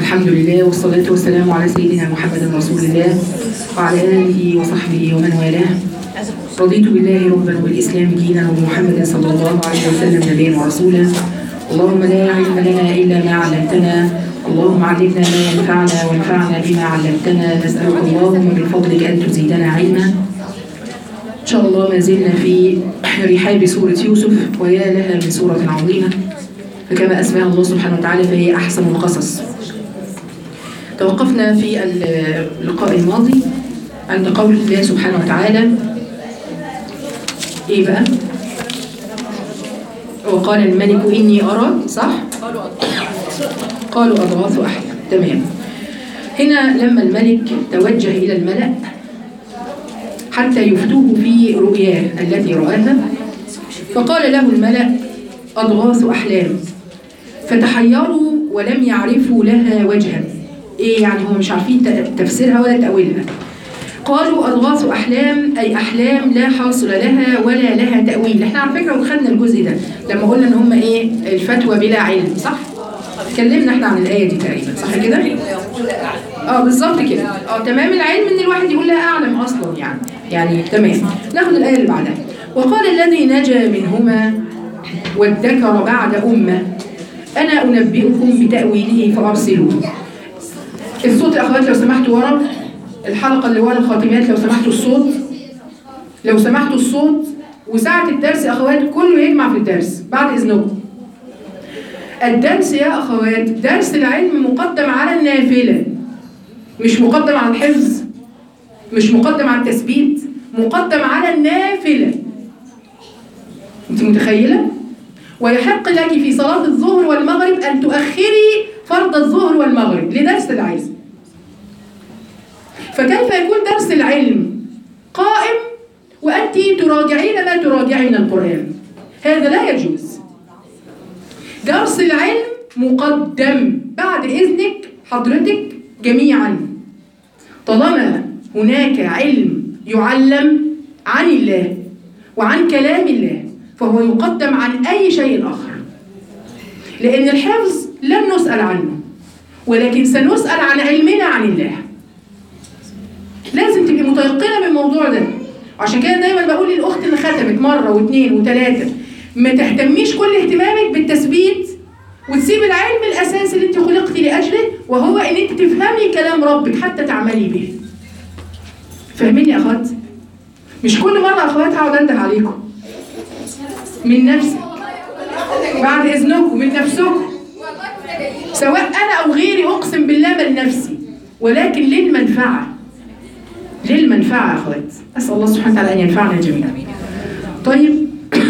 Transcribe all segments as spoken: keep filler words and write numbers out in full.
الحمد لله والصلاة والسلام على سيدنا محمد رسول الله وعلى آله وصحبه ومن والاه. رضيت بالله ربا وبالإسلام دينا وبمحمد صلى الله عليه وسلم نبيا ورسولا. اللهم لا علم لنا إلا ما علمتنا، اللهم علمنا ما ينفعنا وانفعنا بما علمتنا. نسألك اللهم بفضلك أن تزيدنا علما. إن شاء الله ما زلنا في رحاب سورة يوسف، ويا لها من سورة عظيمة، فكما أسماها الله سبحانه وتعالى فهي أحسن القصص. توقفنا في اللقاء الماضي عند قول الله سبحانه وتعالى إيه بقى؟ وقال الملك إني أرى، صح؟ قالوا أضغاث أحلام. تمام. هنا لما الملك توجه إلى الملأ حتى يفتوه في رؤياه التي رآها، فقال له الملأ أضغاث أحلام، فتحيروا ولم يعرفوا لها وجها. إيه يعني؟ هم مش عارفين تفسيرها ولا تأويلها. قالوا أضغاث أحلام أي أحلام لا حاصل لها ولا لها تأويل. احنا على فكرة وخدنا الجزء ده لما قلنا إن هم إيه الفتوى بلا علم، صح؟ اتكلمنا احنا عن الآية دي تقريبا، صح كده؟ اه بالظبط كده. اه تمام. العلم ان الواحد يقول لا اعلم اصلا يعني. يعني تمام. ناخد الآية اللي بعدها. وقال الذي نجا منهما وادكر بعد أمة أنا أنبئكم بتأويله فأرسلوه. الصوت يا أخوات لو سمحتوا ورا الحلقة اللي ورا الخاتمات، لو سمحتوا الصوت، لو سمحتوا الصوت. وساعة الدرس يا أخوات كله يجمع في الدرس بعد إذنكم. الدرس يا أخوات درس العلم مقدم على النافلة، مش مقدم على الحفظ، مش مقدم على التثبيت، مقدم على النافلة. أنت متخيلة؟ ويحق لك في صلاة الظهر والمغرب أن تؤخري فرض الظهر والمغرب لدرس العلم. فكيف يكون درس العلم قائم وأنت تراجعين ما تراجعين القرآن؟ هذا لا يجوز. درس العلم مقدم بعد إذنك حضرتك جميعا. طالما هناك علم يعلم عن الله وعن كلام الله فهو يقدم عن أي شيء آخر، لأن الحفظ لن نسأل عنه، ولكن سنسأل عن علمنا عن الله. لازم تبقي متيقنة من الموضوع ده. عشان كده دايما بقول للأخت اللي ختمت مرة واثنين وثلاثة ما تهتميش كل اهتمامك بالتثبيت وتسيب العلم الأساسي اللي انت خلقتي لأجله، وهو ان انت تفهمي كلام ربك حتى تعملي به. فاهميني يا أخوات؟ مش كل مرة يا أخوات هقعد أنده عليكم. من نفسك بعد إذنكم، من نفسكم، سواء أنا أو غيري، أقسم بالله بل نفسي، ولكن للمنفعة. للمنفعة يا أخوات. أسأل الله سبحانه وتعالى أن ينفعنا جميعا. طيب.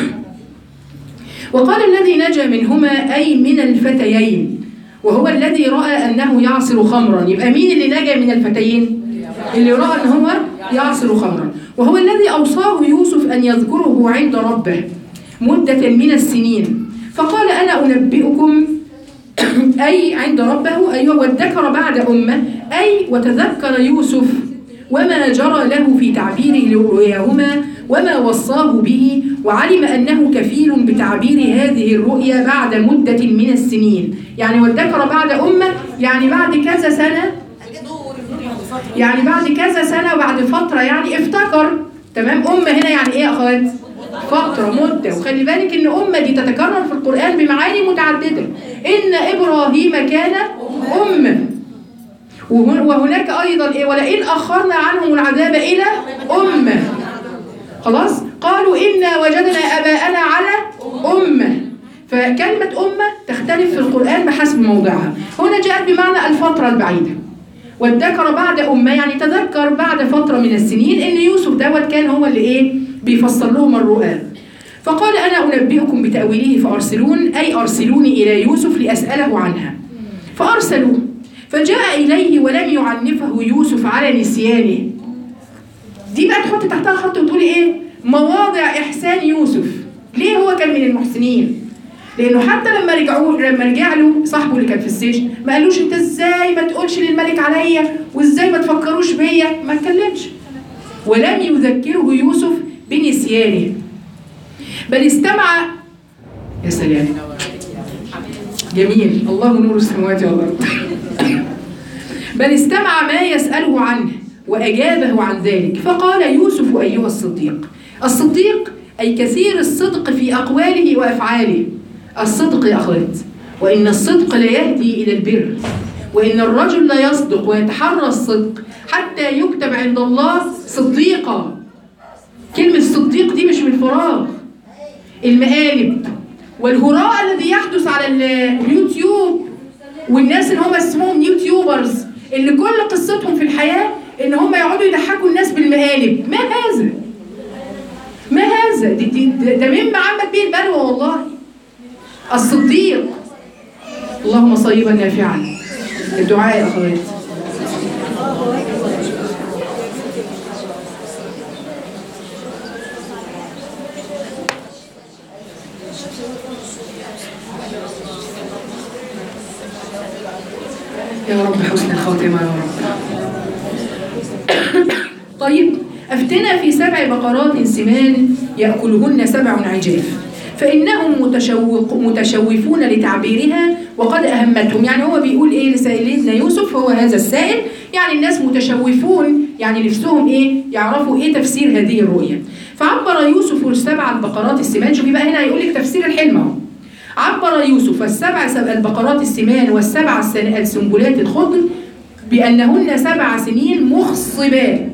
وقال الذي نجا منهما أي من الفتيين، وهو الذي رأى أنه يعصر خمرا. يبقى مين اللي نجا من الفتيين؟ اللي رأى أنه هو يعصر خمرا. وهو الذي أوصاه يوسف أن يذكره عند ربه مدة من السنين، فقال أنا أنبئكم أي عند ربه أيوة وادكر بعد أمة أي وتذكر يوسف وما جرى له في تعبيره لرؤياهما وما وصاه به، وعلم أنه كفيل بتعبير هذه الرؤيا بعد مدة من السنين. يعني وادكر بعد أمة يعني بعد كذا سنة، يعني بعد كذا سنة وبعد فترة يعني افتكر. تمام. أمة هنا يعني إيه يا أخوات؟ فترة، مدة. وخلي بالك إن أمة دي تتكرر في القرآن بمعاني متعددة. إن إبراهيم كان أمة. وهناك أيضا إيه؟ ولئن أخرنا عنهم العذاب إلى أمة. خلاص؟ قالوا إنا وجدنا آباءنا على أمة. فكلمة أمة تختلف في القرآن بحسب موضعها. هنا جاءت بمعنى الفترة البعيدة. وادكر بعد أمة يعني تذكر بعد فترة من السنين إن يوسف دوت كان هو اللي إيه بيفسر لهم الرؤى. فقال أنا أنبئكم بتأويله فأرسلون أي أرسلوني إلى يوسف لأسأله عنها. فأرسلوه فجاء إليه ولم يعنفه يوسف على نسيانه. دي بقى تحط تحتها خط وتقولي إيه؟ مواضع إحسان يوسف. ليه هو كان من المحسنين؟ لأنه حتى لما رجعوا لما رجع له صاحبه اللي كان في السجن ما قالوش أنت إزاي ما تقولش للملك عليا وإزاي ما تفكروش بيا، ما اتكلمش. ولم يذكره يوسف بنسيانه بل استمع. يا سلام جميل. الله نور السماوات والأرض. بل استمع ما يسأله عنه وأجابه عن ذلك، فقال يوسف أيها الصديق. الصديق أي كثير الصدق في أقواله وأفعاله. الصدق يا أخوات، وإن الصدق لا يهدي إلى البر، وإن الرجل لا يصدق ويتحرى الصدق حتى يكتب عند الله صديقا. كلمة صديق دي مش من فراغ. المقالب والهراء الذي يحدث على اليوتيوب والناس اللي هم اسمهم يوتيوبرز اللي كل قصتهم في الحياة إن هم يقعدوا يضحكوا الناس بالمقالب، ما هذا؟ ما هذا؟ دي دي ده مما عمت به البلوى والله. الصديق. اللهم صيبا نافعا. الدعاء يا أخوات. يا رب حسن الخاتمة يا رب. طيب، أفتنا في سبع بقرات سمان يأكلهن سبع عجاف فإنهم متشوق متشوفون لتعبيرها وقد أهمتهم. يعني هو بيقول إيه لسائلنا يوسف؟ هو هذا السائل، يعني الناس متشوفون، يعني نفسهم إيه يعرفوا إيه تفسير هذه الرؤية. فعبر يوسف السبع البقرات السمان. شوفي بقى هنا هيقول لك تفسير الحلم اهو. عبر يوسف السبع البقرات السمان والسبع السنبلات الخضر بأنهن سبع سنين مخصبات،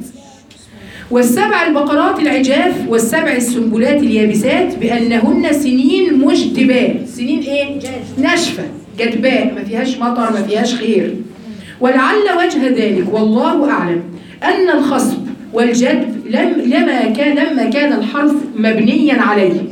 والسبع البقرات العجاف والسبع السنبلات اليابسات بأنهن سنين مجدبات. سنين ايه؟ ناشفة جدباء، ما فيهاش مطر، ما فيهاش خير. ولعل وجه ذلك والله أعلم أن الخصب والجدب لم لما كان لما كان الحرث مبنيا عليه،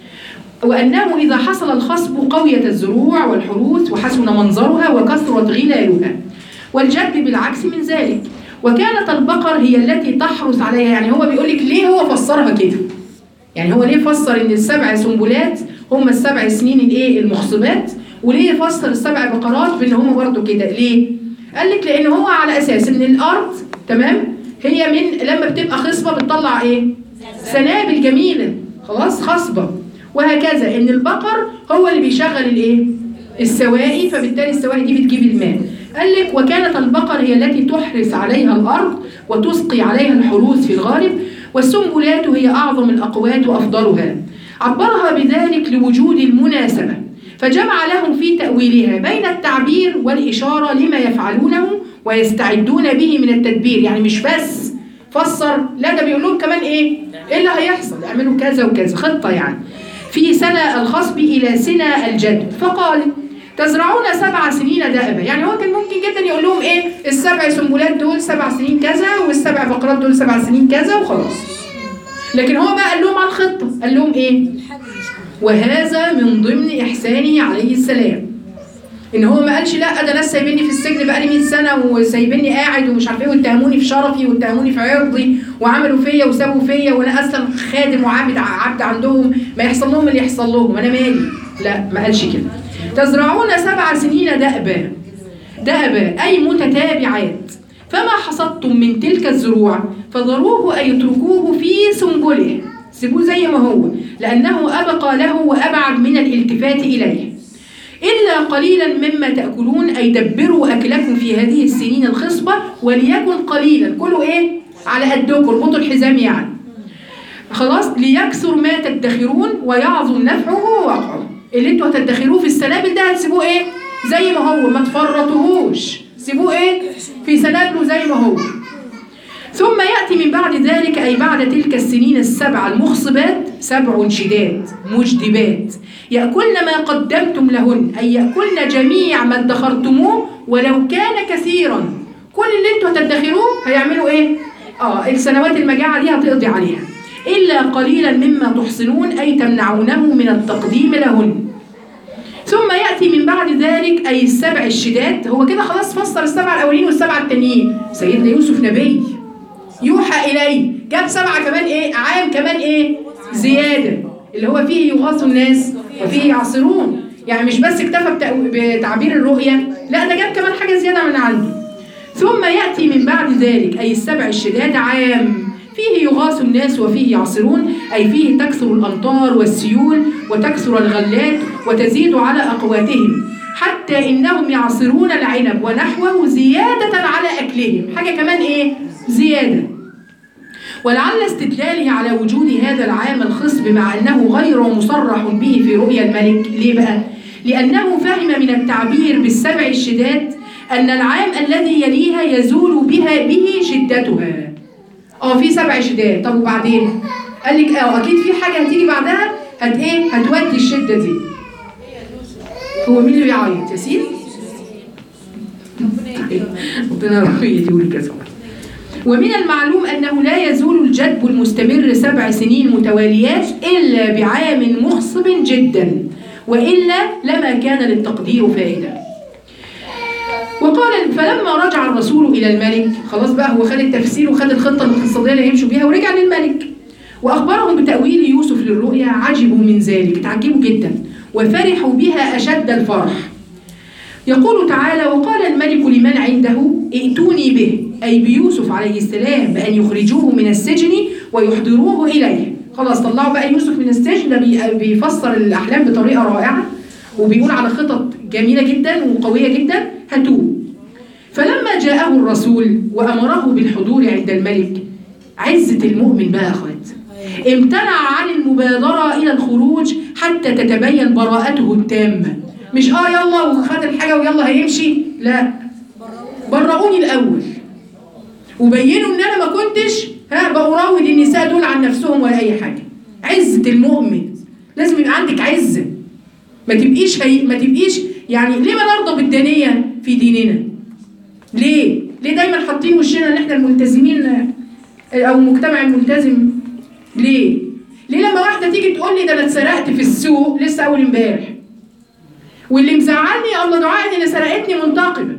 وأنه إذا حصل الخصب قويت الزروع والحروث وحسن منظرها وكثرت غلالها، والجدب بالعكس من ذلك. وكانت البقر هي التي تحرث عليها. يعني هو بيقول لك ليه هو فسرها كده، يعني هو ليه فسر ان السبع سنبلات هم السبع سنين الايه المخصبات، وليه فسر السبع بقرات بان هم برضه كده؟ ليه؟ قال لك لان هو على اساس ان الارض تمام هي من لما بتبقى خصبه بتطلع ايه؟ سنابل جميله، خلاص خصبه، وهكذا ان البقر هو اللي بيشغل الايه؟ السواقي، فبالتالي السواقي دي بتجيب الماء. قال لك وكانت البقر هي التي تحرث عليها الارض وتسقي عليها الحروث في الغالب، والسنبلات هي اعظم الاقوات وافضلها. عبرها بذلك لوجود المناسبه، فجمع لهم في تاويلها بين التعبير والاشاره لما يفعلونه ويستعدون به من التدبير. يعني مش بس فسر، لا ده بيقول لهم كمان ايه؟ ايه اللي هيحصل؟ اعملوا كذا وكذا، خطه يعني. في سنة الخصب إلى سنة الجدب، فقال تزرعون سبع سنين دأبا. يعني هو كان ممكن جدا يقول لهم ايه؟ السبع سنبلات دول سبع سنين كذا، والسبع بقرات دول سبع سنين كذا وخلاص. لكن هو بقى قال لهم على الخطة، قال لهم ايه؟ وهذا من ضمن إحسانه عليه السلام. إن هو ما قالش لا ده ناس سايبيني في السجن بقالي مئة سنة وسايبيني قاعد ومش عارف ايه واتهموني في شرفي واتهموني في عرضي وعملوا فيا وسابوا فيا وانا اصلا خادم وعابد عبد عندهم، ما يحصل لهم اللي يحصل لهم، انا مالي. لا ما قالش كده. تزرعون سبع سنين دأبا، دأبا أي متتابعات، فما حصدتم من تلك الزروع فذروه أي اتركوه في سنبله، سيبوه زي ما هو، لأنه أبقى له وأبعد من الالتفات إليه. إلا قليلا مما تأكلون أي دبروا أكلكم في هذه السنين الخصبة وليكن قليلا، كلوا إيه؟ على قدكم، اربطوا الحزام يعني. خلاص، ليكثر ما تدخرون ويعظم نفعه ووقعه. اللي انتوا هتدخروه في السنابل ده هتسيبوه ايه؟ زي ما هو، ما تفرطوهوش، سيبوه ايه؟ في سنابله زي ما هو. ثم يأتي من بعد ذلك أي بعد تلك السنين السبع المخصبات سبع شداد مجدبات يأكلن ما قدمتم لهن، أي يأكلن جميع ما ادخرتموه ولو كان كثيرا. كل اللي انتوا هتدخروه هيعملوا ايه؟ اه السنوات المجاعة دي هتقضي عليها. إلا قليلا مما تحصنون أي تمنعونه من التقديم لهن. ثم يأتي من بعد ذلك أي السبع الشداد. هو كده خلاص فسر السبع الأولين والسبع التانيين. سيدنا يوسف نبي يوحى إليه، جاب سبعة كمان إيه؟ عام كمان إيه؟ زيادة، اللي هو فيه يغاث الناس وفيه يعصرون. يعني مش بس اكتفى بتعبير الرؤية، لا ده جاب كمان حاجة زيادة من عنده. ثم يأتي من بعد ذلك أي السبع الشداد عام فيه يغاث الناس وفيه يعصرون، أي فيه تكثر الأمطار والسيول وتكثر الغلات وتزيد على أقواتهم. حتى إنهم يعصرون العنب ونحوه زيادة على أكلهم. حاجة كمان إيه؟ زيادة. ولعل استدلاله على وجود هذا العام الخصب مع أنه غير مصرح به في رؤيا الملك. ليه بقى؟ لأنه فهم من التعبير بالسبع الشداد أن العام الذي يليها يزول بها به شدتها. اه في سبع شداد. طب وبعدين؟ قال لك اه اكيد في حاجه هتيجي بعدها هت ايه؟ هتودي الشده دي. هو مين اللي بيعيط؟ ياسين؟ ربنا ربنا يديهولي كذا. ومن المعلوم انه لا يزول الجدب المستمر سبع سنين متواليات الا بعام مخصب جدا، والا لما كان للتقدير فائده. وقال فلما رجع الرسول الى الملك، خلاص بقى هو خد التفسير وخد الخطه الاقتصاديه اللي هيمشوا بيها ورجع للملك، واخبرهم بتاويل يوسف للرؤيا، عجبوا من ذلك، تعجبوا جدا وفرحوا بها اشد الفرح. يقول تعالى وقال الملك لمن عنده ائتوني به، اي بيوسف عليه السلام، بان يخرجوه من السجن ويحضروه اليه. خلاص طلعوا بقى يوسف من السجن. ده بيفسر الاحلام بطريقه رائعه وبيقول على خطط جميله جدا وقويه جدا. هاتوه. فلما جاءه الرسول وامره بالحضور عند الملك، عزه المؤمن بقى يا اخوات، امتنع عن المبادره الى الخروج حتى تتبين براءته التامه. مش اه يلا وخد الحاجه ويلا هيمشي، لا، برؤوني الاول وبينوا ان انا ما كنتش ها بأراود النساء دول عن نفسهم ولا اي حاجه. عزه المؤمن لازم يبقى عندك عزه، ما تبقيش هي ما تبقيش يعني. ليه ما نرضى بالدانيه في ديننا؟ ليه؟ ليه دايما حاطين وشنا ان احنا الملتزمين او المجتمع الملتزم؟ ليه؟ ليه لما واحده تيجي تقول لي ده انا اتسرقت في السوق لسه اول امبارح، واللي مزعلني الله دعاء ان اللي سرقتني منتقبه،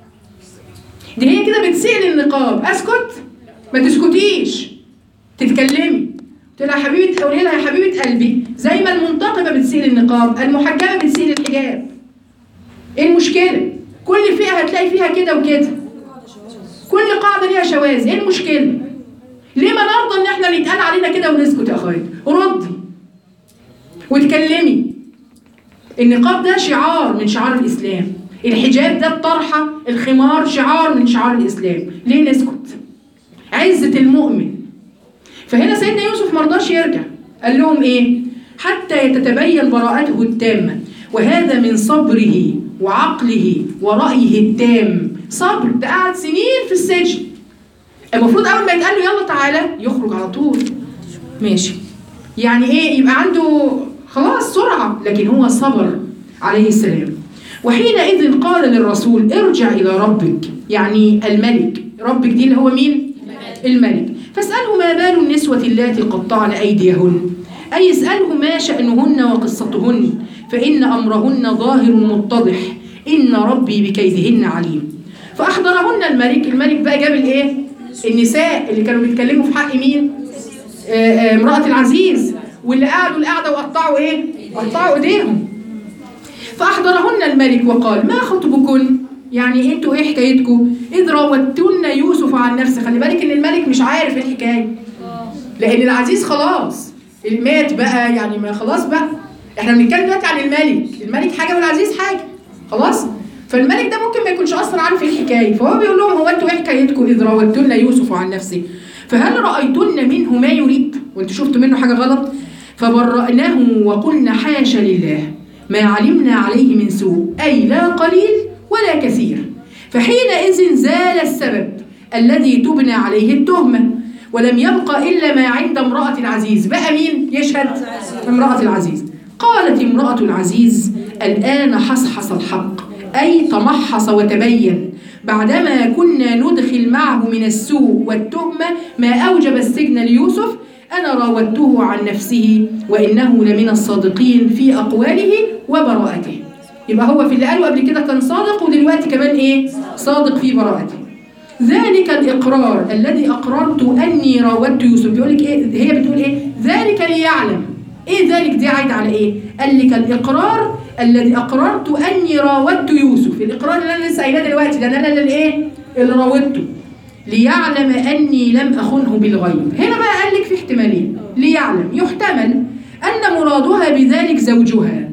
دي هي كده بتسيء النقاب، اسكت؟ ما تسكتيش، تتكلمي. قلت لها يا حبيبه، قولي لها يا حبيبه قلبي، زي ما المنتقبه بتسيء النقاب، المحجبه بتسيء الحجاب. ايه المشكله؟ كل فئه هتلاقي فيها كده وكده، كل قاعده ليها شواذ. ايه المشكله؟ ليه ما نرضى ان احنا اللي يتقال علينا كده ونسكت يا اخويا؟ ردي واتكلمي. النقاب ده شعار من شعار الاسلام، الحجاب ده الطرحه، الخمار شعار من شعار الاسلام. ليه نسكت؟ عزه المؤمن. فهنا سيدنا يوسف ما رضاش يرجع، قال لهم ايه؟ حتى يتتبين براءته التامه، وهذا من صبره وعقله ورأيه التام. صبر، ده قعد سنين في السجن، المفروض اول ما يتقال له يلا تعالى يخرج على طول ماشي، يعني ايه؟ يبقى عنده خلاص سرعه، لكن هو صبر عليه السلام. وحينئذ قال للرسول ارجع الى ربك، يعني الملك. ربك دي اللي هو مين؟ الملك. فاساله ما بال النسوه اللاتي قطعن ايديهن، اي اساله ما شانهن وقصتهن، فان امرهن ظاهر متضح، ان ربي بكيدهن عليم. فاحضرهن الملك. الملك بقى جاب الايه؟ النساء اللي كانوا بيتكلموا في حق مين؟ آه امرأة العزيز، واللي قعدوا القعدة وقطعوا ايه؟ قطعوا ايديهم. فأحضرهن الملك وقال ما خطبكن؟ يعني انتوا ايه حكايتكم؟ إذ راودتن يوسف عن نفسه. خلي بالك ان الملك مش عارف ايه الحكاية، لأن العزيز خلاص مات بقى، يعني ما خلاص بقى. احنا بنتكلم دلوقتي عن الملك، الملك حاجة والعزيز حاجة، خلاص؟ فالملك ده ممكن ما يكونش اصلا عارف ايه الحكايه، فهو بيقول لهم هو انتوا ايه حكايتكم؟ اذ راودتن يوسف عن نفسه فهل رايتن منه ما يريد؟ وانتوا شفتوا منه حاجه غلط؟ فبرأناه وقلنا حاشا لله ما علمنا عليه من سوء، اي لا قليل ولا كثير. فحينئذ زال السبب الذي تبنى عليه التهمه، ولم يبقى الا ما عند امراه العزيز. بقى مين يشهد؟ امراه العزيز. قالت امراه العزيز الان حصحص الحق، أي تمحص وتبين، بعدما كنا ندخل معه من السوء والتهمة ما أوجب السجن ليوسف، أنا راودته عن نفسه وإنه لمن الصادقين في أقواله وبراءته. يبقى هو في اللي قاله قبل كده كان صادق، ودلوقتي كمان إيه؟ صادق في براءته. ذلك الإقرار الذي أقررت أني راودت يوسف. بيقول لك إيه؟ هي بتقول إيه؟ ذلك ليعلم. إيه ذلك دي عايد على إيه؟ قال لك الإقرار الذي أقررت أني راودت يوسف. الإقرار اللي أنا لسه قايلاه دلوقتي ده أنا اللي إيه؟ اللي راودته. ليعلم أني لم أخنه بالغيب. هنا بقى قال لك في احتمالين. ليعلم، يحتمل أن مرادها بذلك زوجها،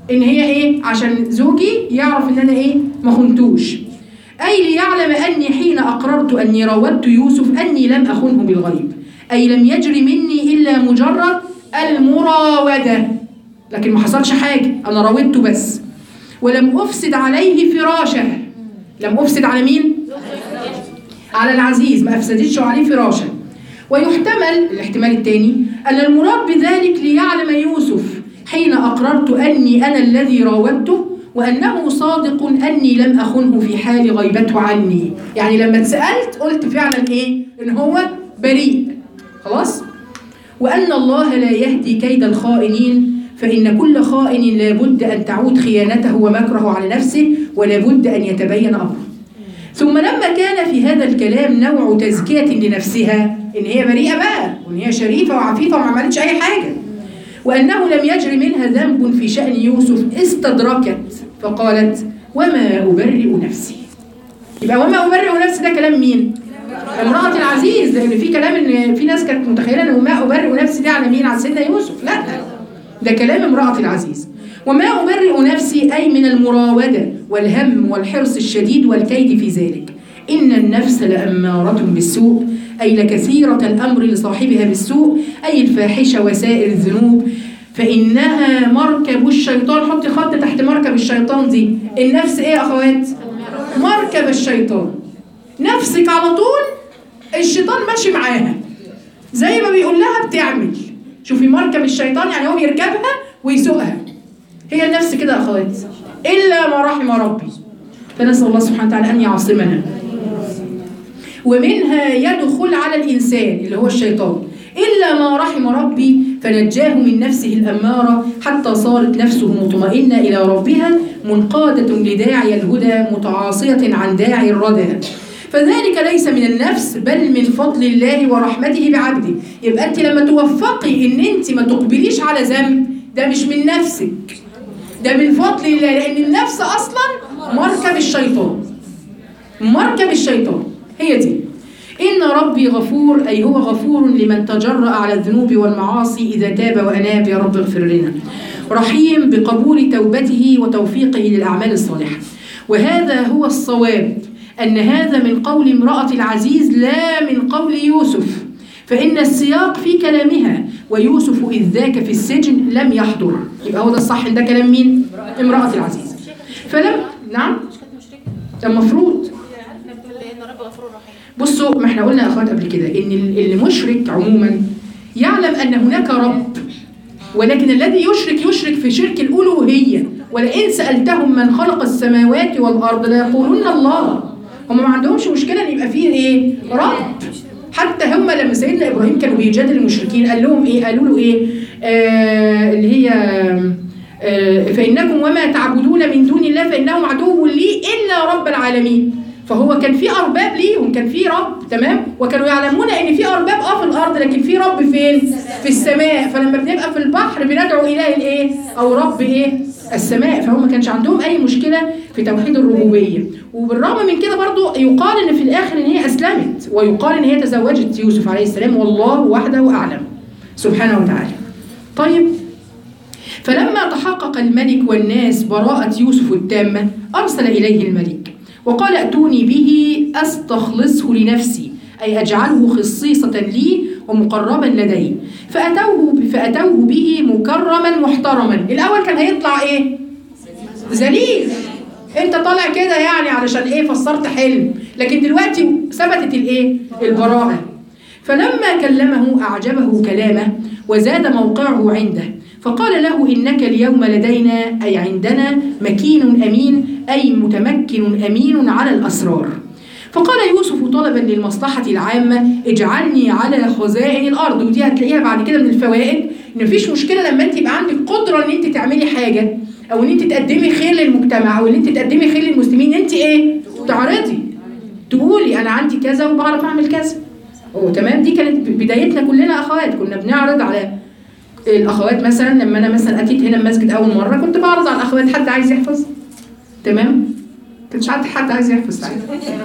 ان هي ايه؟ عشان زوجي يعرف ان انا ايه؟ ما خنتوش. اي ليعلم اني حين اقررت اني راودت يوسف اني لم اخنه بالغيب، اي لم يجري مني الا مجرد المراوده، لكن ما حصلش حاجه، انا راودته بس. ولم افسد عليه فراشه. لم افسد على مين؟ على العزيز، ما افسدتش عليه فراشه. ويحتمل الاحتمال الثاني ان المراد بذلك ليعلم يوسف حين اقررت اني انا الذي راودته وانه صادق اني لم اخنه في حال غيبته عني. يعني لما اتسالت قلت فعلا ايه؟ ان هو بريء. خلاص؟ وان الله لا يهدي كيد الخائنين، فان كل خائن لابد ان تعود خيانته ومكره على نفسه، ولابد ان يتبين امره. ثم لما كان في هذا الكلام نوع تزكية لنفسها، إن هي بريئة بقى، وإن هي شريفة وعفيفة وما عملتش أي حاجة، وأنه لم يجري منها ذنب في شأن يوسف، استدركت فقالت وما أبرئ نفسي. يبقى وما أبرئ نفسي ده كلام مين؟ امرأة العزيز، لأن في كلام إن في ناس كانت متخيلة إن وما أبرئ نفسي دي على مين؟ على سيدنا يوسف. لا، ده كلام امرأة العزيز. وما أبرئ نفسي أي من المراودة والهم والحرص الشديد والكيد في ذلك. إن النفس لأمارة بالسوء، أي لكثيرة الأمر لصاحبها بالسوء، أي الفاحشة وسائر الذنوب، فإنها مركب الشيطان. حطي خط تحت مركب الشيطان دي. النفس إيه يا أخوات؟ مركب الشيطان. نفسك على طول الشيطان ماشي معاها، زي ما بيقول لها بتعمل. شوفي مركب الشيطان، يعني هو بيركبها ويسوقها. هي النفس كده يا أخوات، إلا ما رحم ربي، فنسأل الله سبحانه وتعالى أن يعصمنا. ومنها يدخل على الإنسان اللي هو الشيطان، إلا ما رحم ربي فنجاه من نفسه الأمارة حتى صارت نفسه مطمئنة إلى ربها منقادة لداعي الهدى متعاصية عن داعي الردى، فذلك ليس من النفس بل من فضل الله ورحمته بعبده. يبقى أنت لما توفقي إن أنت ما تقبليش على ذنب، ده مش من نفسك، ده من فضل الله، لأن النفس أصلا مركب الشيطان. مركب الشيطان هي دي. إن ربي غفور، أي هو غفور لمن تجرأ على الذنوب والمعاصي إذا تاب وأناب، يا رب اغفر لنا. رحيم بقبول توبته وتوفيقه للأعمال الصالحة. وهذا هو الصواب، أن هذا من قول امرأة العزيز لا من قول يوسف، فإن السياق في كلامها ويوسف إذ ذاك في السجن لم يحضر. يبقى هو ده الصح، ده كلام مين؟ امرأة العزيز. فلم نعم المفروض بصوا، ما احنا قلنا يا اخوات قبل كده ان المشرك عموما يعلم ان هناك رب، ولكن الذي يشرك يشرك في شرك الالوهيه. ولئن سالتهم من خلق السماوات والارض ليقولن الله. هم ما عندهمش مشكله ان يبقى فيه ايه؟ رب. حتى هم لما سيدنا ابراهيم كانوا بيجادل المشركين قال لهم ايه؟ قالوا له ايه؟ آه اللي هي آه فانكم وما تعبدون من دون الله فانهم عدو لي الا رب العالمين. فهو كان في ارباب ليهم، كان في رب، تمام، وكانوا يعلمون ان في ارباب اه في الارض، لكن في رب فين؟ في السماء. فلما بنبقى في البحر بندعو اله الايه؟ او رب ايه؟ السماء. فهم ما كانش عندهم اي مشكله في توحيد الربوبيه. وبالرغم من كده برضو يقال ان في الاخر ان هي اسلمت، ويقال ان هي تزوجت يوسف عليه السلام، والله وحده اعلم سبحانه وتعالى. طيب، فلما تحقق الملك والناس براءة يوسف التامة أرسل إليه الملك وقال ائتوني به أستخلصه لنفسي، أي أجعله خصيصة لي ومقربا لدي. فأتوه, فأتوه به مكرما محترما. الأول كان هيطلع إيه؟ ذليل. أنت طالع كده يعني علشان إيه؟ فسرت حلم. لكن دلوقتي ثبتت الإيه؟ البراءة. فلما كلمه أعجبه كلامه وزاد موقعه عنده، فقال له إنك اليوم لدينا أي عندنا مكين أمين، أي متمكن أمين على الأسرار. فقال يوسف طلبا للمصلحة العامة اجعلني على خزائن الأرض. ودي هتلاقيها بعد كده من الفوائد، إن مفيش مشكلة لما أنت يبقى عندك قدرة إن أنت تعملي حاجة، أو إن أنت تقدمي خير للمجتمع، أو إن أنت تقدمي خير للمسلمين، أنت إيه؟ تعرضي، تقولي أنا عندي كذا وبعرف أعمل كذا. أوه تمام. دي كانت بدايتنا كلنا أخوات، كنا بنعرض على الاخوات. مثلا لما انا مثلا اتيت هنا المسجد اول مره كنت بعرض على الاخوات حد عايز يحفظ، تمام، كنتش عارفه حد عايز يحفظ ساعتها.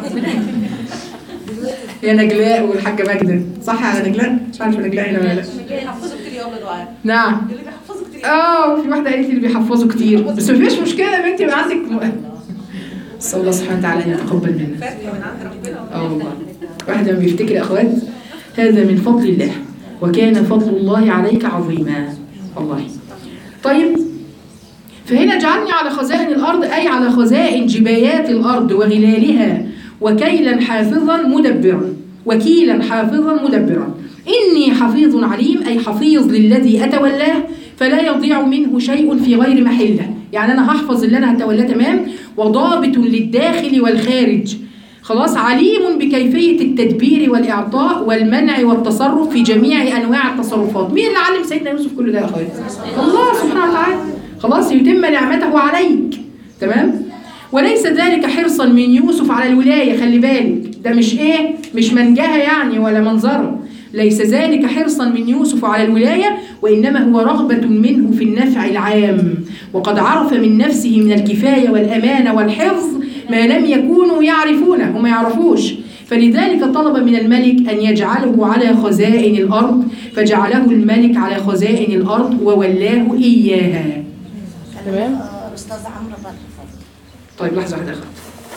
يا نجلاء والحاجه ماجده، صح يا نجلاء؟ مش عارفه نجلاء هنا ولا لا؟ بيحفظوا كتير يوم الدعاء. نعم. اللي بيحفظوا كتير اه في واحده قالت لي اللي بيحفظوا كتير، بس مفيش مشكله يا بنتي يبقى عندك م... اسال الله سبحانه وتعالى ان يتقبل منا. اه والله واحد لما بيفتكر يا اخوات هذا من فضل الله، وكان فضل الله عليك عظيما والله. طيب فهنا جعلني على خزائن الارض اي على خزائن جبايات الارض وغلالها، وكيلا حافظا مدبرا، وكيلا حافظا مدبرا. إني حفيظ عليم أي حفيظ للذي أتولاه فلا يضيع منه شيء في غير محله، يعني أنا هحفظ اللي أنا هتولاه تمام، وضابط للداخل والخارج. خلاص عليم بكيفية التدبير والإعطاء والمنع والتصرف في جميع أنواع التصرفات. مين اللي علم سيدنا يوسف كل ده يا أخواتي؟ الله سبحانه وتعالى. خلاص يتم نعمته عليك تمام. وليس ذلك حرصا من يوسف على الولاية، خلي بالك ده مش إيه مش منجها يعني ولا منظره، ليس ذلك حرصا من يوسف على الولاية، وإنما هو رغبة منه في النفع العام، وقد عرف من نفسه من الكفاية والأمانة والحفظ ما لم يكونوا يعرفونه، هم يعرفوش، فلذلك طلب من الملك أن يجعله على خزائن الأرض، فجعله الملك على خزائن الأرض وولاه إياها. تمام؟ أستاذ عمرو بقى. طيب لحظة واحدة أخذ.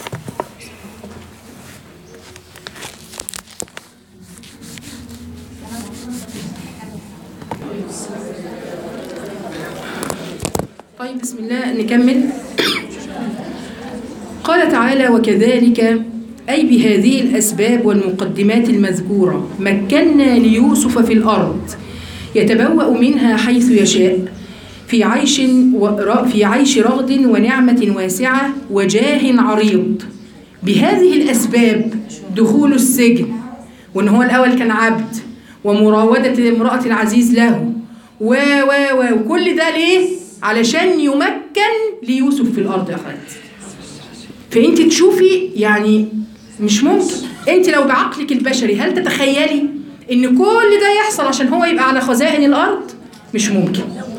طيب بسم الله نكمل. قال تعالى: وكذلك أي بهذه الأسباب والمقدمات المذكورة مكنا ليوسف في الأرض يتبوأ منها حيث يشاء في عيش في عيش رغد ونعمة واسعة وجاه عريض. بهذه الأسباب دخول السجن، وإن هو الأول كان عبد، ومراودة امرأة العزيز له، و و و وكل ده ليه؟ علشان يمكن ليوسف في الأرض يا أخوات. فأنت تشوفي يعني مش ممكن، أنت لو بعقلك البشري هل تتخيلي إن كل ده يحصل عشان هو يبقى على خزائن الأرض؟ مش ممكن.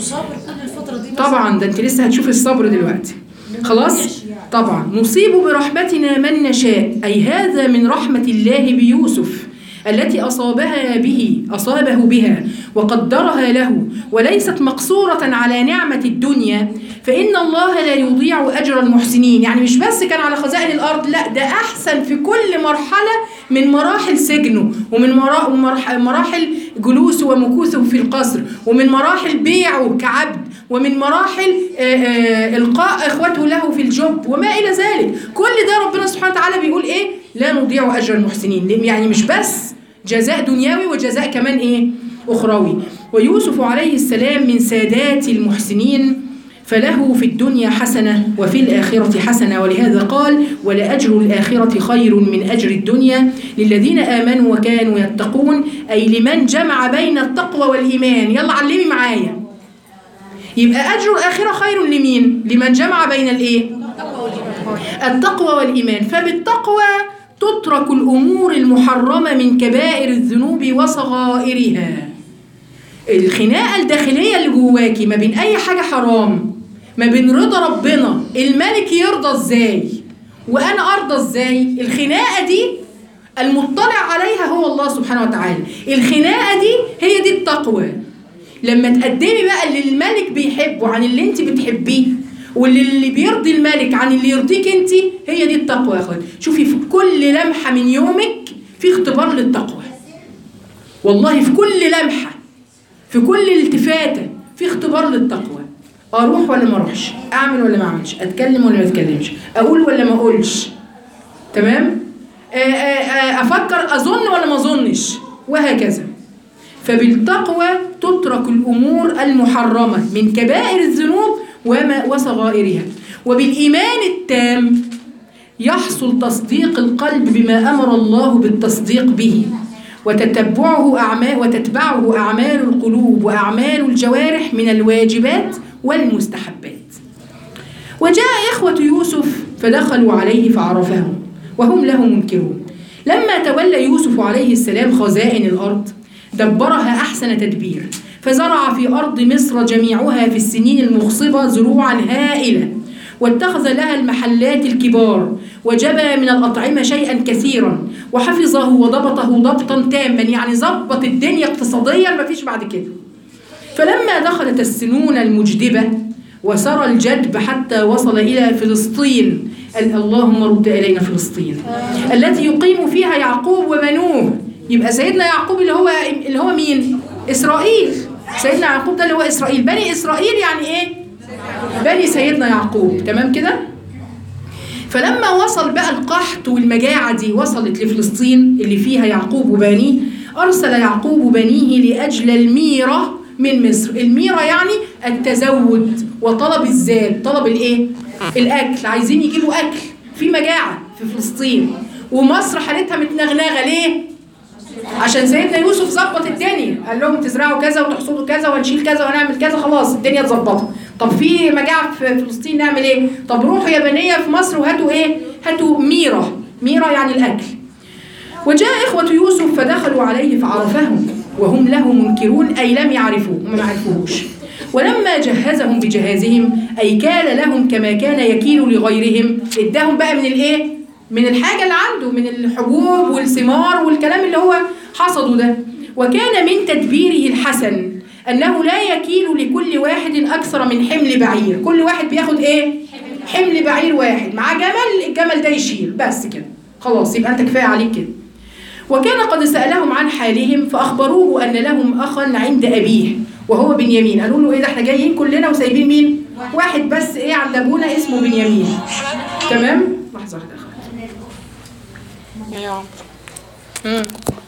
طبعا ده أنت لسه هتشوفي الصبر دلوقتي. خلاص؟ طبعا نصيب برحمتنا من نشاء، أي هذا من رحمة الله بيوسف التي أصابها به أصابه بها وقدرها له، وليست مقصورة على نعمة الدنيا، فإن الله لا يضيع أجر المحسنين. يعني مش بس كان على خزائن الأرض، لا ده أحسن في كل مرحلة من مراحل سجنه، ومن مراحل جلوسه ومكوثه في القصر، ومن مراحل بيعه كعبد، ومن مراحل إلقاء إخوته له في الجب وما إلى ذلك. كل ده ربنا سبحانه وتعالى بيقول إيه؟ لا نضيع أجر المحسنين. يعني مش بس جزاء دنيوي وجزاء كمان إيه؟ أخروي. ويوسف عليه السلام من سادات المحسنين، فله في الدنيا حسنة وفي الآخرة حسنة، ولهذا قال: ولأجر الآخرة خير من أجر الدنيا للذين آمنوا وكانوا يتقون، أي لمن جمع بين التقوى والإيمان. يلا علمي معايا، يبقى أجر الآخرة خير لمين؟ لمن جمع بين الإيه؟ التقوى والإيمان. فبالتقوى تترك الأمور المحرمة من كبائر الذنوب وصغائرها. الخناقة الداخلية اللي جواكي ما بين أي حاجة حرام، ما بين رضا ربنا، الملك يرضى إزاي وأنا أرضى إزاي، الخناقة دي المطلع عليها هو الله سبحانه وتعالى. الخناقة دي هي دي التقوى. لما تقدمي بقى اللي الملك بيحبه عن اللي انت بتحبيه، واللي اللي بيرضي الملك عن اللي يرضيك انت، هي دي التقوى يا اخواتي. شوفي في كل لمحة من يومك في اختبار للتقوى، والله في كل لمحة، في كل التفاتة في اختبار للتقوى. اروح ولا ما اروحش، اعمل ولا ما اعملش، اتكلم ولا ما اتكلمش، اقول ولا ما اقولش، تمام، افكر اظن ولا ما اظنش، وهكذا. فبالتقوى تترك الامور المحرمه من كبائر الذنوب وما وصغائرها، وبالإيمان التام يحصل تصديق القلب بما أمر الله بالتصديق به، وتتبعه أعمال وتتبعه أعمال القلوب وأعمال الجوارح من الواجبات والمستحبات. وجاء إخوة يوسف فدخلوا عليه فعرفهم وهم له منكرون. لما تولى يوسف عليه السلام خزائن الأرض دبرها أحسن تدبير، فزرع في أرض مصر جميعها في السنين المخصبة زروعا هائلة، واتخذ لها المحلات الكبار، وجبى من الأطعمة شيئا كثيرا، وحفظه وضبطه ضبطا تاما، يعني ضبط الدنيا اقتصاديا ما فيش بعد كده. فلما دخلت السنون المجدبة وسرى الجدب حتى وصل إلى فلسطين، قال اللهم رد إلينا فلسطين التي يقيم فيها يعقوب وبنوه. يبقى سيدنا يعقوب اللي هو اللي هو مين؟ إسرائيل. سيدنا يعقوب ده اللي هو إسرائيل. بني إسرائيل يعني إيه؟ بني سيدنا يعقوب. تمام كده؟ فلما وصل بقى القحط والمجاعة دي وصلت لفلسطين اللي فيها يعقوب وبنيه، أرسل يعقوب بنيه لأجل الميرة من مصر. الميرة يعني التزود وطلب الزاد، طلب الايه؟ الأكل. عايزين يجيبوا أكل، في مجاعة في فلسطين ومصر حالتها متنغنغة. ليه؟ عشان سيدنا يوسف ظبط الدنيا، قال لهم تزرعوا كذا وتحصدوا كذا ونشيل كذا ونعمل كذا، خلاص الدنيا اتظبطت. طب في مجاعة في فلسطين نعمل ايه؟ طب روحوا يا بنية في مصر وهاتوا ايه؟ هاتوا ميرة. ميرة يعني الأكل. وجاء إخوة يوسف فدخلوا عليه فعرفهم وهم له منكرون، أي لم يعرفوه، هم ما عرفوهوش. ولما جهزهم بجهازهم، أي كان لهم كما كان يكيل لغيرهم، اداهم بقى من الايه؟ من الحاجة اللي عنده، من الحبوب والثمار والكلام اللي هو حصده ده. وكان من تدبيره الحسن أنه لا يكيل لكل واحد أكثر من حمل بعير. كل واحد بياخد إيه؟ حمل بعير واحد مع جمل، الجمل ده يشيل بس كده، خلاص يبقى أنت كفاية عليك كده. وكان قد سألهم عن حالهم فأخبروه أن لهم أخا عند أبيه وهو بنيامين. قالوا له إيه ده، إحنا جايين كلنا وسايبين مين؟ واحد بس إيه عند أبونا اسمه بنيامين. تمام؟ لحظة واحدة أخوات.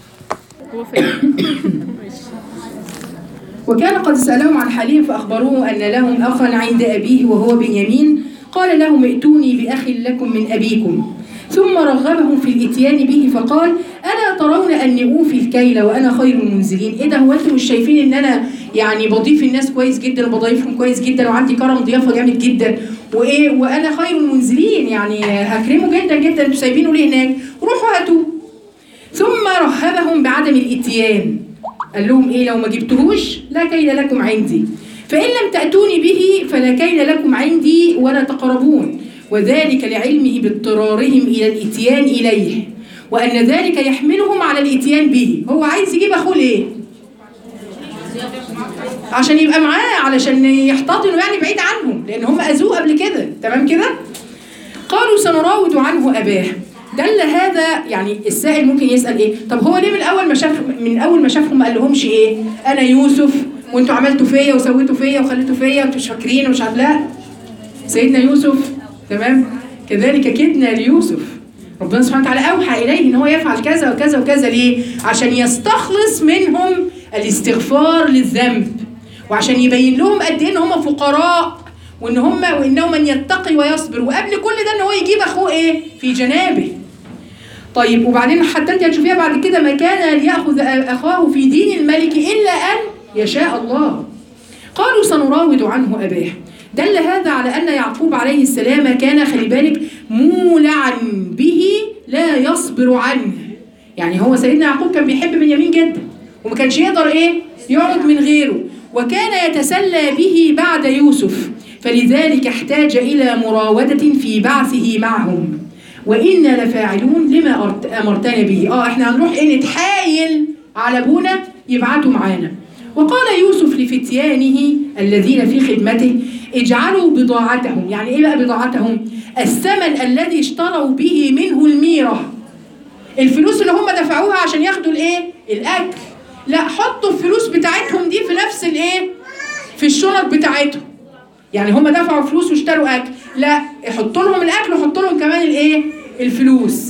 وكان قد سألهم عن حالهم فأخبروه أن لهم أخا عند أبيه وهو بنيامين. قال لهم ائتوني بأخ لكم من أبيكم. ثم رغبهم في الاتيان به فقال ألا ترون أني أوفي الكيل وأنا خير المنزلين؟ إيه ده، هو أنتم مش شايفين إن أنا يعني بضيف الناس كويس جدا وبضيفهم كويس جدا وعندي كرم ضيافة جامد جدا وإيه وأنا خير المنزلين، يعني هكرمه جدا جدا، أنتم سايبينه ليه هناك؟ روحوا هاتوه. ثم رهبهم بعدم الاتيان، قال لهم إيه لو ما جبتهوش لا كيل لكم عندي، فإن لم تأتوني به فلا كيل لكم عندي ولا تقربون، وذلك لعلمه باضطرارهم إلى الاتيان إليه وأن ذلك يحملهم على الاتيان به. هو عايز يجيب أخوه ليه؟ عشان يبقى معاه، علشان يحتضنوا يعني بعيد عنهم، لأن هم أذوه قبل كده. تمام كده؟ قالوا سنراود عنه أباه. دل هذا، يعني السائل ممكن يسأل إيه؟ طب هو ليه من أول ما شاف من أول ما شافهم ما قال لهمش إيه؟ أنا يوسف وأنتوا عملتوا فيا وسويتوا فيا وخليتوا فيا وأنتوا مش فاكرين ومش عارف. لا، سيدنا يوسف تمام؟ كذلك كدنا ليوسف. ربنا سبحانه وتعالى أوحى إليه إن هو يفعل كذا وكذا وكذا. ليه؟ عشان يستخلص منهم الاستغفار للذنب، وعشان يبين لهم قد إيه إن هم فقراء، وإن هم وإنه من يتقي ويصبر. وقبل كل ده إن هو يجيب أخوه إيه؟ في جنابه. طيب وبعدين حتى أنت هتشوفيها بعد كده، ما كان ليأخذ أخاه في دين الملك إلا أن يشاء الله. قالوا سنراود عنه أباه. دل هذا على أن يعقوب عليه السلام كان، خلي بالك، مولعا به لا يصبر عنه. يعني هو سيدنا يعقوب كان بيحب بنيامين جدا وما كانش يقدر إيه؟ يقعد من غيره، وكان يتسلى به بعد يوسف، فلذلك احتاج إلى مراودة في بعثه معهم. وإنا لفاعلون لما أمرتنا به. آه إحنا هنروح إيه نتحايل على أبونا يبعتوا معانا. وقال يوسف لفتيانه الذين في خدمته اجعلوا بضاعتهم. يعني ايه بقى بضاعتهم؟ الثمن الذي اشتروا به منه الميرة، الفلوس اللي هم دفعوها عشان ياخدوا الايه؟ الاكل. لا، حطوا الفلوس بتاعتهم دي في نفس الايه؟ في الشنط بتاعتهم. يعني هم دفعوا فلوس واشتروا اكل، لا يحطوا لهم الاكل ويحطوا لهم كمان الايه؟ الفلوس.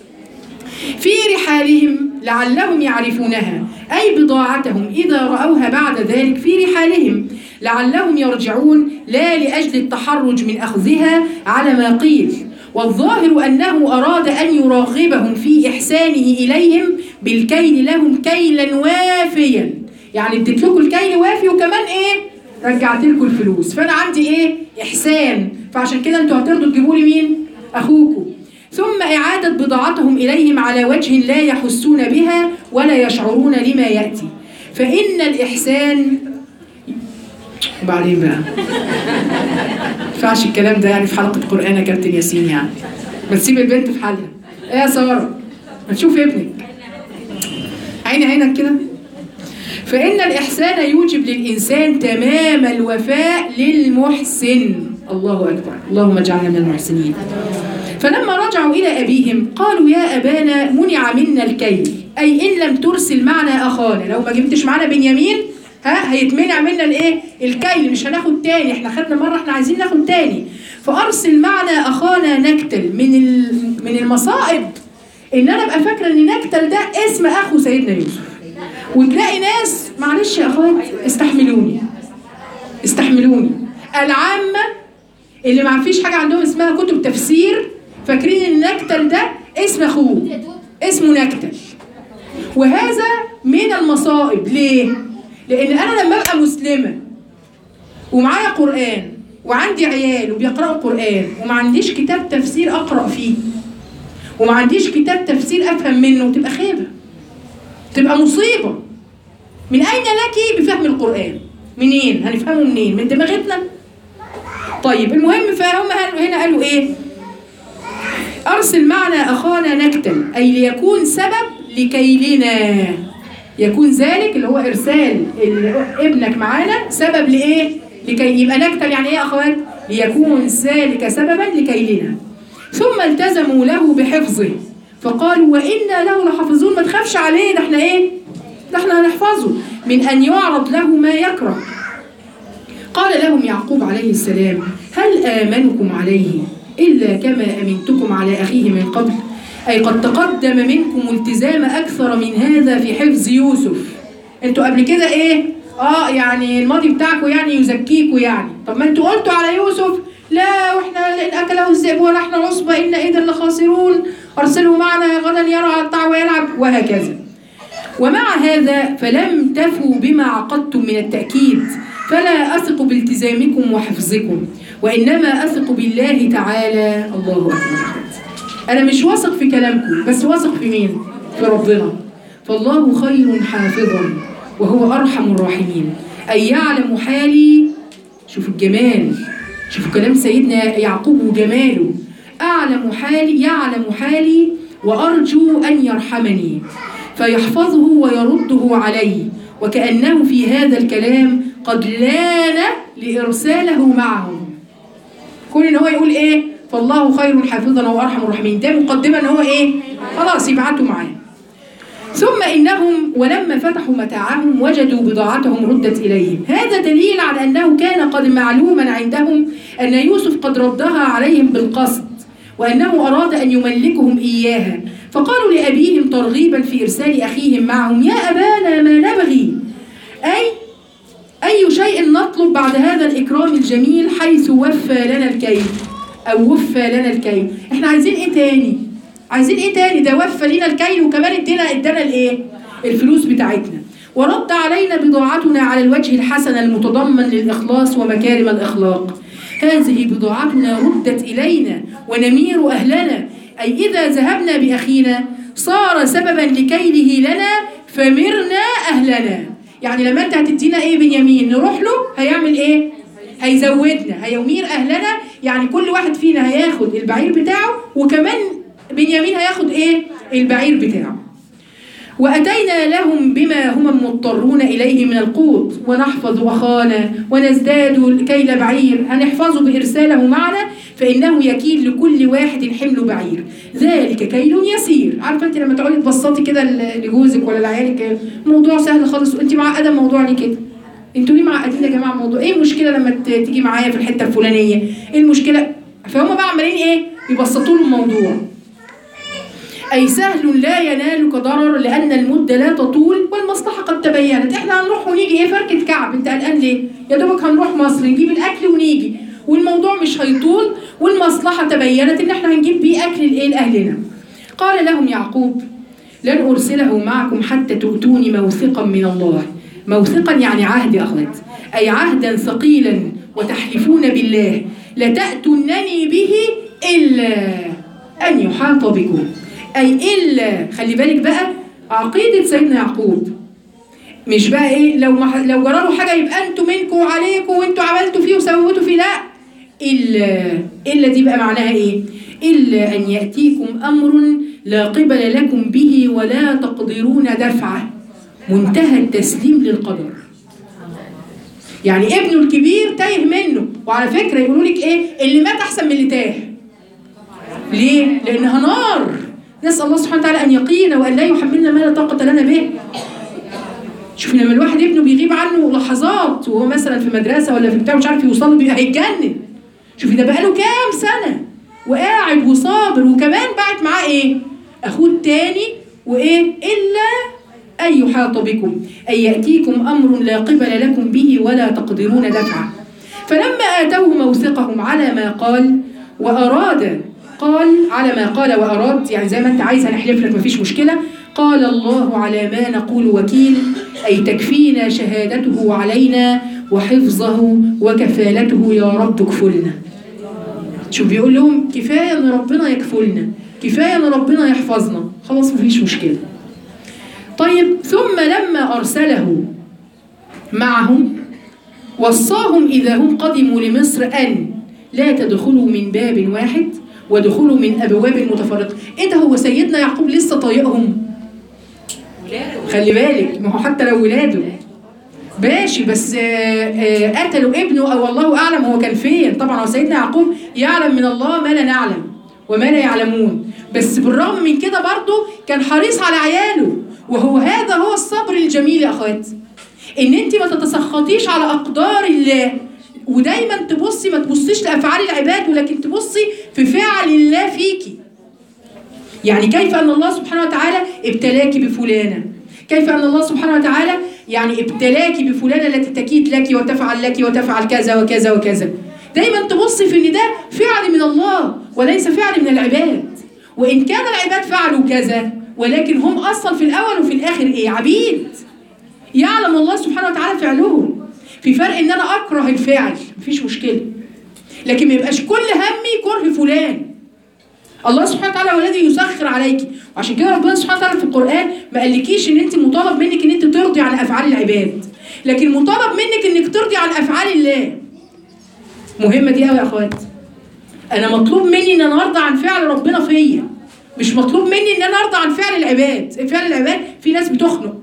في رحالهم لعلهم يعرفونها، أي بضاعتهم إذا رأوها بعد ذلك في رحالهم لعلهم يرجعون، لا لأجل التحرج من أخذها على ما قيل. والظاهر أنه أراد أن يراغبهم في إحسانه إليهم بالكيل لهم كيلا وافيا. يعني اديت لكم الكيل وافي وكمان إيه؟ رجعت لكم الفلوس، فأنا عندي إيه؟ إحسان، فعشان كده أنتوا هترضوا تجيبوا لي مين؟ أخوكم. ثم إعادة بضاعتهم إليهم على وجه لا يحسون بها ولا يشعرون لما يأتي. فإن الإحسان وبعدين بقى ما ينفعش الكلام ده يعني في حلقة قرآن يا كابتن ياسين، يعني ما تسيب البنت في حالها. إيه يا سارة؟ ما تشوف ابنك، عيني عينك كده. فإن الإحسان يوجب للإنسان تمام الوفاء للمحسن. الله أكبر، اللهم اجعلنا من المحسنين. فلما رجعوا إلى أبيهم قالوا يا أبانا منع منا الكيل، أي إن لم ترسل معنا أخانا، لو ما جبتش معنا بنيامين ها هيتمنع منا الايه؟ الكيل، مش هناخد تاني، احنا خدنا مرة احنا عايزين ناخد تاني. فأرسل معنا أخانا نكتل. من من المصائب إن أنا أبقى فاكرة إن نكتل ده اسم أخو سيدنا يوسف، وتلاقي ناس معلش يا أخوات استحملوني استحملوني العامة اللي ما فيش حاجة عندهم اسمها كتب تفسير فاكرين إن نكتل ده اسم أخوه، اسمه نكتل. وهذا من المصائب. ليه؟ لأن أنا لما أبقى مسلمة ومعايا قرآن وعندي عيال وبيقرأوا قرآن وما عنديش كتاب تفسير أقرأ فيه وما عنديش كتاب تفسير أفهم منه، تبقى خيبة، تبقى مصيبة. من أين لك بفهم القرآن؟ منين؟ هنفهمه منين؟ من دماغتنا؟ طيب المهم فهم هنا قالوا إيه؟ أرسل معنا أخانا نكتل، أي ليكون سبب لكيلنا، يكون ذلك اللي هو إرسال ابنك معانا سبب لإيه؟ لكي يبقى نكتل يعني إيه يا أخوات؟ ليكون ذلك سببا لكيلنا. ثم التزموا له بحفظه فقالوا وإنا له لحافظون. ما تخافش عليه، ده احنا إيه؟ ده احنا هنحفظه من أن يعرض له ما يكره. قال لهم يعقوب عليه السلام هل آمنكم عليه إلا كما أمنتكم على أخيه من قبل؟ أي قد تقدم منكم التزام أكثر من هذا في حفظ يوسف. أنتوا قبل كده إيه؟ آه يعني الماضي بتاعكم يعني يزكيكوا يعني. طب ما أنتوا قلتوا على يوسف لا وإحنا لئن أكله الذئب ونحن عصبة إن إذا لخاسرون، أرسله معنا غدا يرعى الطع ويلعب، وهكذا. ومع هذا فلم تفوا بما عقدتم من التأكيد، فلا أثق بالتزامكم وحفظكم وإنما أثق بالله تعالى. الله أكبر. أنا مش واثق في كلامكم، بس واثق في مين؟ في ربنا. فالله خير حافظا وهو أرحم الراحمين، أي يعلم حالي. شوفوا الجمال، شوفوا كلام سيدنا يعقوب وجماله. أعلم حالي، يعلم حالي وأرجو أن يرحمني فيحفظه ويرده علي. وكأنه في هذا الكلام قد لان لإرساله معهم. كل إن هو يقول إيه؟ فالله خير حافظا وأرحم الراحمين، ده مقدمة إن هو إيه؟ خلاص يبعتوا معاه. ثم إنهم ولما فتحوا متاعهم وجدوا بضاعتهم ردت إليهم. هذا دليل على أنه كان قد معلوما عندهم أن يوسف قد ردها عليهم بالقصد وأنه أراد أن يملكهم إياها. فقالوا لأبيهم ترغيبا في إرسال أخيهم معهم يا أبانا ما نبغي، أي أي شيء نطلب بعد هذا الإكرام الجميل حيث وفى لنا الكيل أو وفى لنا الكيل. إحنا عايزين إيه تاني؟ عايزين إيه تاني؟ ده وفى لنا الكيل وكمان إدينا إدانا الإيه؟ الفلوس بتاعتنا. ورد علينا بضاعتنا على الوجه الحسن المتضمن للإخلاص ومكارم الأخلاق. هذه بضاعتنا ردت إلينا ونمير أهلنا، أي إذا ذهبنا بأخينا صار سببا لكيله لنا فمرنا أهلنا. يعني لما أنت هتدينا إيه بنيامين نروح له هيعمل إيه؟ هيزودنا، هيمير أهلنا. يعني كل واحد فينا هياخد البعير بتاعه وكمان بنيامين هياخد إيه؟ البعير بتاعه. وأتينا لهم بما هم مضطرون إليه من القوت ونحفظ أخانا ونزداد كيل بعير، هنحفظه بإرساله معنا فإنه يكيل لكل واحد حمل بعير، ذلك كيل يسير. عارفة أنت لما تقعدي تبسطي كده لجوزك ولا لعيالك موضوع سهل خالص وأنت معقدة الموضوع ليه كده؟ أنتوا ليه معقدين يا جماعة الموضوع؟ إيه المشكلة لما تيجي معايا في الحتة الفلانية؟ إيه المشكلة؟ فهم بقى عمالين إيه؟ يبسطوا له الموضوع. أي سهل لا ينالك ضرر لأن المدة لا تطول والمصلحة قد تبينت. إحنا هنروح ونيجي إيه فركة كعب، أنت قلقان ليه؟ يا دوبك هنروح مصر نجيب الأكل ونيجي والموضوع مش هيطول والمصلحة تبينت إن إحنا هنجيب بيه أكل لإيه لأهلنا. قال لهم يعقوب لن أرسله معكم حتى تؤتوني موثقا من الله. موثقا يعني عهد يا أخوات، أي عهدا ثقيلا وتحلفون بالله لتأتونني به إلا أن يحاط بكم. أي إلا، خلي بالك بقى عقيدة سيدنا يعقوب مش بقى إيه لو ما لو جراله حاجة يبقى أنتوا منكم وعليكم وأنتوا عملتوا فيه وسويتوا فيه، لا. إلا إلا دي بقى معناها إيه؟ إلا أن يأتيكم أمر لا قبل لكم به ولا تقدرون دفعه. منتهى التسليم للقدر. يعني ابنه الكبير تايه منه، وعلى فكره يقولوا لك ايه؟ اللي مات احسن من اللي تاه. ليه؟ لانها نار. نسال الله سبحانه وتعالى ان يقينا وان لا يحملنا ما لا طاقه لنا به. شوفي لما الواحد ابنه بيغيب عنه لحظات وهو مثلا في مدرسه ولا في بتاع مش عارف يوصل له، بيبقى هيتجنن. شوفي ده بقاله كام سنه وقاعد وصابر، وكمان بعت معاه ايه؟ اخوه التاني، وايه؟ الا أن يحاط بكم أن يأتيكم أمر لا قبل لكم به ولا تقدرون دفعه. فلما آتوه موثقهم على ما قال وأراد، قال على ما قال وأراد، يعني زي ما أنت عايز هنحلف لك مفيش مشكلة. قال الله على ما نقول وكيل، أي تكفينا شهادته علينا وحفظه وكفالته يا رب اكفلنا. شوف بيقول لهم كفاية أن ربنا يكفلنا، كفاية أن ربنا يحفظنا، خلاص مفيش مشكلة. طيب ثم لما أرسله معهم وصاهم إذا هم قدموا لمصر أن لا تدخلوا من باب واحد ودخلوا من أبواب متفرقة. إيه ده؟ هو سيدنا يعقوب لسه طايقهم؟ خلي بالك، ما هو حتى لو ولاده ماشي، بس قتلوا ابنه أو الله أعلم هو كان فين. طبعا هو سيدنا يعقوب يعلم من الله ما لا نعلم وما لا يعلمون، بس بالرغم من كده برضه كان حريص على عياله. وهو هذا هو الصبر الجميل يا أخوات، إن أنت ما تتسخطيش على أقدار الله، ودايما تبصي ما تبصيش لأفعال العباد، ولكن تبصي في فعل الله فيكي. يعني كيف أن الله سبحانه وتعالى ابتلاك بفلانة، كيف أن الله سبحانه وتعالى يعني ابتلاك بفلانة التي تكيد لك وتفعل لك وتفعل كذا وكذا وكذا. دايما تبصي في إن ده فعل من الله وليس فعل من العباد. وإن كان العباد فعلوا كذا، ولكن هم أصلا في الأول وفي الآخر إيه؟ عبيد. يعلم الله سبحانه وتعالى فعلهم. في فرق إن أنا أكره الفعل مفيش مشكلة، لكن ما يبقاش كل همي كره فلان. الله سبحانه وتعالى هو الذي يسخر عليك، وعشان كده ربنا سبحانه وتعالى في القرآن ما قالكيش إن أنت مطالب منك إن أنت ترضي عن أفعال العباد، لكن مطالب منك إنك ترضي عن أفعال الله. مهمة دي قوي يا أخوات. أنا مطلوب مني إن أنا أرضى عن فعل ربنا فيا، مش مطلوب مني ان انا ارضى عن فعل العباد. فعل العباد في ناس بتخنق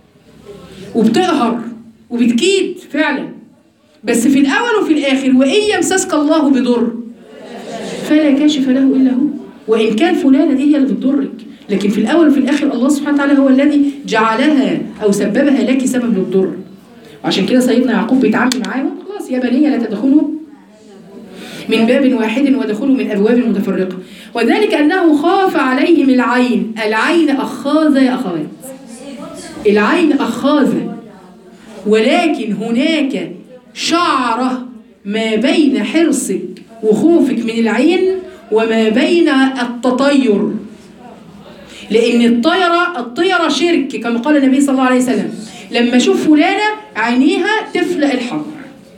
وبتقهر وبتكيد فعلا، بس في الاول وفي الاخر وان يمسسك الله بضر فلا كاشف له الا هو. وان كان فلانه دي هي اللي بتضرك، لكن في الاول وفي الاخر الله سبحانه وتعالى هو الذي جعلها او سببها لك سبب للضر. وعشان كده سيدنا يعقوب بيتعامل معاهم، خلاص يا بني لا تدخلوا من باب واحد ودخلوا من أبواب متفرقة، وذلك أنه خاف عليهم العين. العين أخاذة يا أخوات، العين أخاذة، ولكن هناك شعرة ما بين حرصك وخوفك من العين وما بين التطير. لأن الطيرة الطيرة شرك كما قال النبي صلى الله عليه وسلم، لما أشوف فلانة عينيها تفلق الحمر.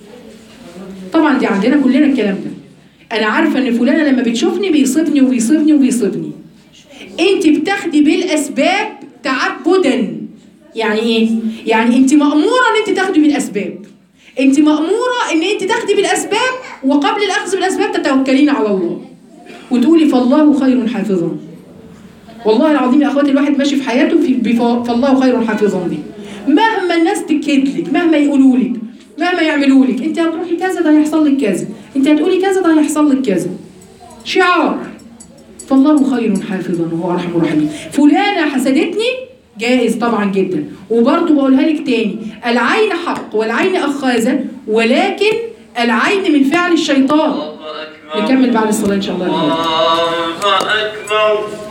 طبعا دي عندنا كلنا الكلام ده. أنا عارفة إن فلانة لما بتشوفني بيصيبني وبيصيبني وبيصيبني. أنت بتاخدي بالأسباب تعبدا. يعني إيه؟ يعني أنت مأمورة إن أنت تاخدي بالأسباب. أنت مأمورة إن أنت تاخدي بالأسباب، وقبل الأخذ بالأسباب تتوكلين على الله وتقولي فالله خير حافظا. والله العظيم يا أخواتي الواحد ماشي في حياته في فالله خير حافظا دي. مهما الناس تكدلك، مهما يقولوا لك، مهما يعملوا لك، انت هتروحي كذا ده هيحصل لك كذا، انت هتقولي كذا ده هيحصل لك كذا. شعار فالله خير حافظا وهو ارحم الراحمين. فلانه حسدتني جائز طبعا جدا، وبرضه بقولها لك تاني، العين حق والعين اخاذه، ولكن العين من فعل الشيطان. نكمل بعد الصلاه ان شاء الله. الله اكبر.